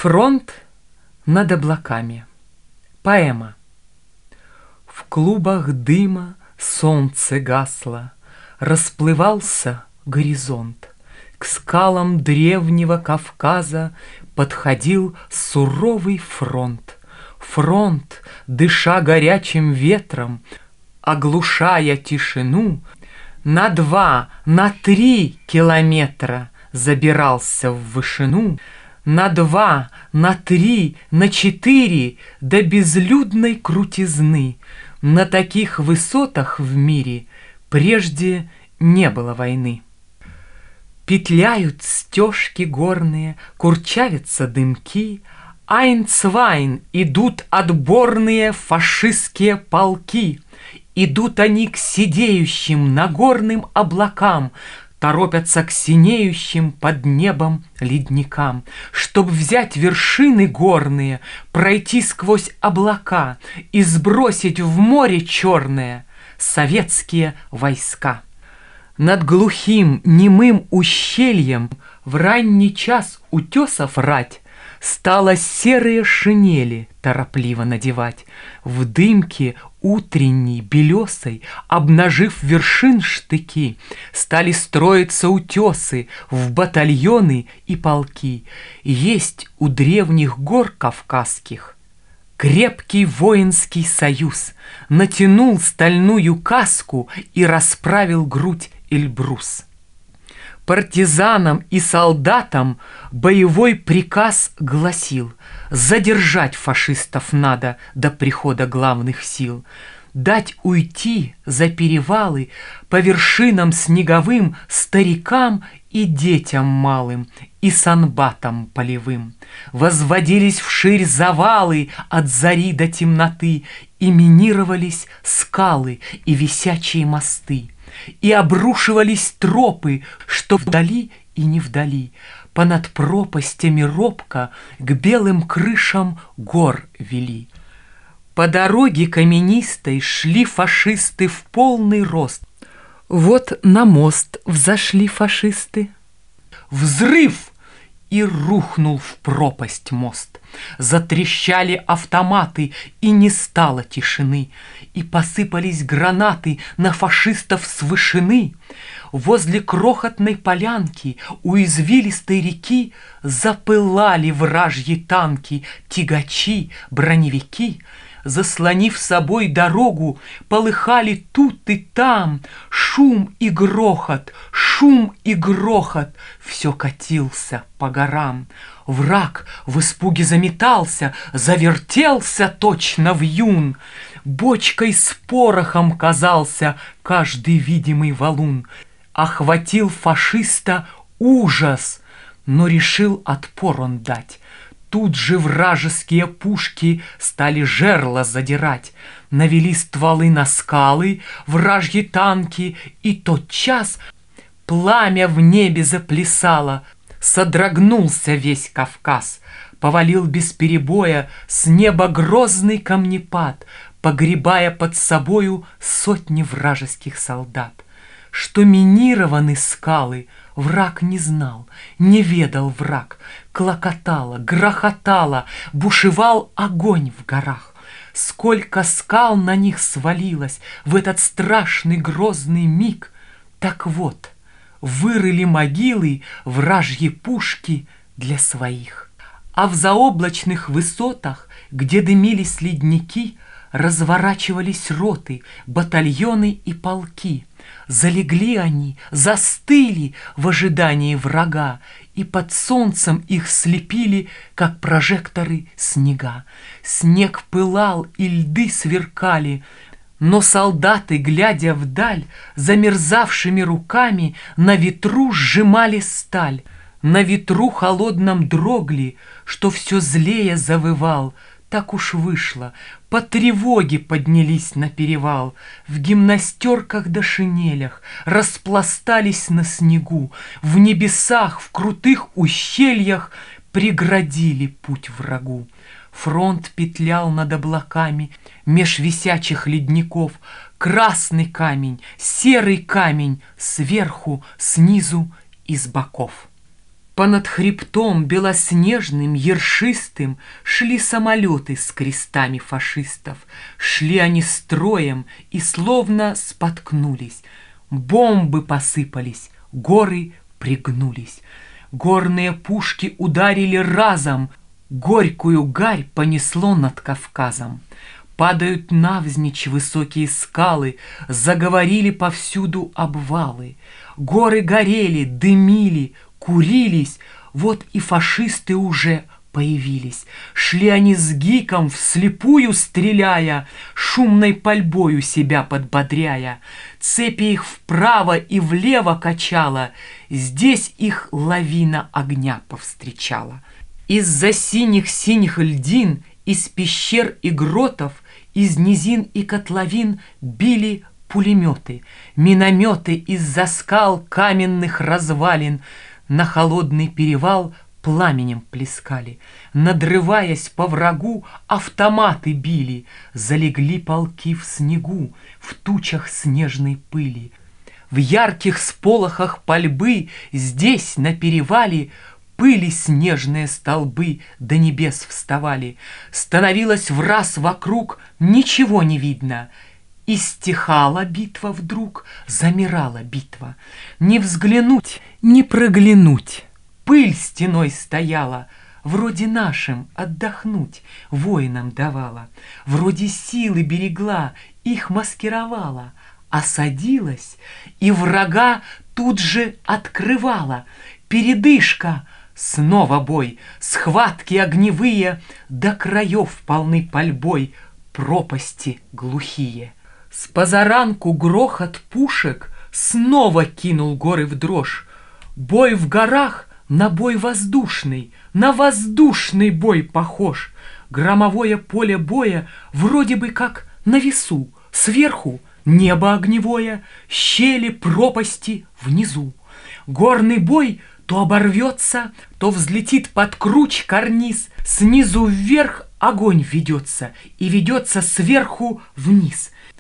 Фронт над облаками. Поэма. В клубах дыма солнце гасло, расплывался горизонт. К скалам древнего Кавказа подходил суровый фронт. Фронт, дыша горячим ветром, оглушая тишину, на 2, на 3 километра забирался в вышину, на 2, на 3, на 4 до безлюдной крутизны. На таких высотах в мире прежде не было войны. Петляют стежки горные, курчавятся дымки, айн-цвайн идут отборные фашистские полки. Идут они к сидеющим нагорным облакам, торопятся к синеющим под небом ледникам, чтоб взять вершины горные, пройти сквозь облака и сбросить в море черное советские войска. Над глухим немым ущельем в ранний час утесов рать стала серые шинели торопливо надевать. В дымке утренней белесой, обнажив вершин штыки, стали строиться утесы в батальоны и полки. Есть у древних гор кавказских крепкий воинский союз, натянул стальную каску и расправил грудь Эльбрус. Партизанам и солдатам боевой приказ гласил: задержать фашистов надо до прихода главных сил, дать уйти за перевалы по вершинам снеговым старикам и детям малым, и санбатам полевым. Возводились вширь завалы от зари до темноты, и минировались скалы и висячие мосты, и обрушивались тропы, что вдали и не вдали, понад пропастями робко к белым крышам гор вели. По дороге каменистой шли фашисты в полный рост. Вот на мост взошли фашисты. Взрыв! И рухнул в пропасть мост. Затрещали автоматы, и не стало тишины, и посыпались гранаты на фашистов с вышины. Возле крохотной полянки у извилистой реки запылали вражьи танки, тягачи, броневики. Заслонив собой дорогу, полыхали тут и там. Шум и грохот, шум и грохот, все катился по горам. Враг в испуге заметался, завертелся точно вьюн. Бочкой с порохом казался каждый видимый валун. Охватил фашиста ужас, но решил отпор он дать. Тут же вражеские пушки стали жерла задирать, навели стволы на скалы, вражьи танки, и тотчас пламя в небе заплясало. Содрогнулся весь Кавказ, повалил без перебоя с неба грозный камнепад, погребая под собою сотни вражеских солдат. Что минированы скалы, враг не знал, не ведал враг. Клокотало, грохотало, бушевал огонь в горах. Сколько скал на них свалилось в этот страшный грозный миг. Так вот, вырыли могилы вражьи пушки для своих. А в заоблачных высотах, где дымились ледники, разворачивались роты, батальоны и полки. Залегли они, застыли в ожидании врага, и под солнцем их слепили, как прожекторы, снега. Снег пылал, и льды сверкали, но солдаты, глядя вдаль, замерзавшими руками на ветру сжимали сталь. На ветру холодном дрогли, что все злее завывал. Так уж вышло, по тревоге поднялись на перевал, в гимнастерках да шинелях распластались на снегу, в небесах, в крутых ущельях преградили путь врагу. Фронт петлял над облаками, меж висячих ледников, красный камень, серый камень, сверху, снизу и с боков. Понад хребтом белоснежным, ершистым шли самолеты с крестами фашистов. Шли они строем и словно споткнулись. Бомбы посыпались, горы пригнулись. Горные пушки ударили разом, горькую гарь понесло над Кавказом. Падают навзничь высокие скалы, заговорили повсюду обвалы. Горы горели, дымили, курились, вот и фашисты уже появились. Шли они с гиком, вслепую стреляя, шумной пальбою себя подбодряя. Цепи их вправо и влево качала, здесь их лавина огня повстречала. Из-за синих-синих льдин, из пещер и гротов, из низин и котловин били пулеметы, минометы из-за скал каменных развалин на холодный перевал пламенем плескали. Надрываясь по врагу, автоматы били, залегли полки в снегу, в тучах снежной пыли. В ярких сполохах пальбы здесь, на перевале, пыли снежные столбы до небес вставали. Становилось враз вокруг ничего не видно. И стихала битва вдруг, замирала битва. Не взглянуть, не проглянуть. Пыль стеной стояла, вроде нашим отдохнуть воинам давала. Вроде силы берегла, их маскировала. Осадилась и врага тут же открывала. Передышка, снова бой, схватки огневые, до краев полны пальбой, пропасти глухие. С позаранку грохот пушек снова кинул горы в дрожь. Бой в горах на бой воздушный, на воздушный бой похож. Громовое поле боя вроде бы как на весу, сверху небо огневое, щели пропасти внизу. Горный бой то оборвется, то взлетит под круч карниз, снизу вверх огонь ведется и ведется сверху вниз.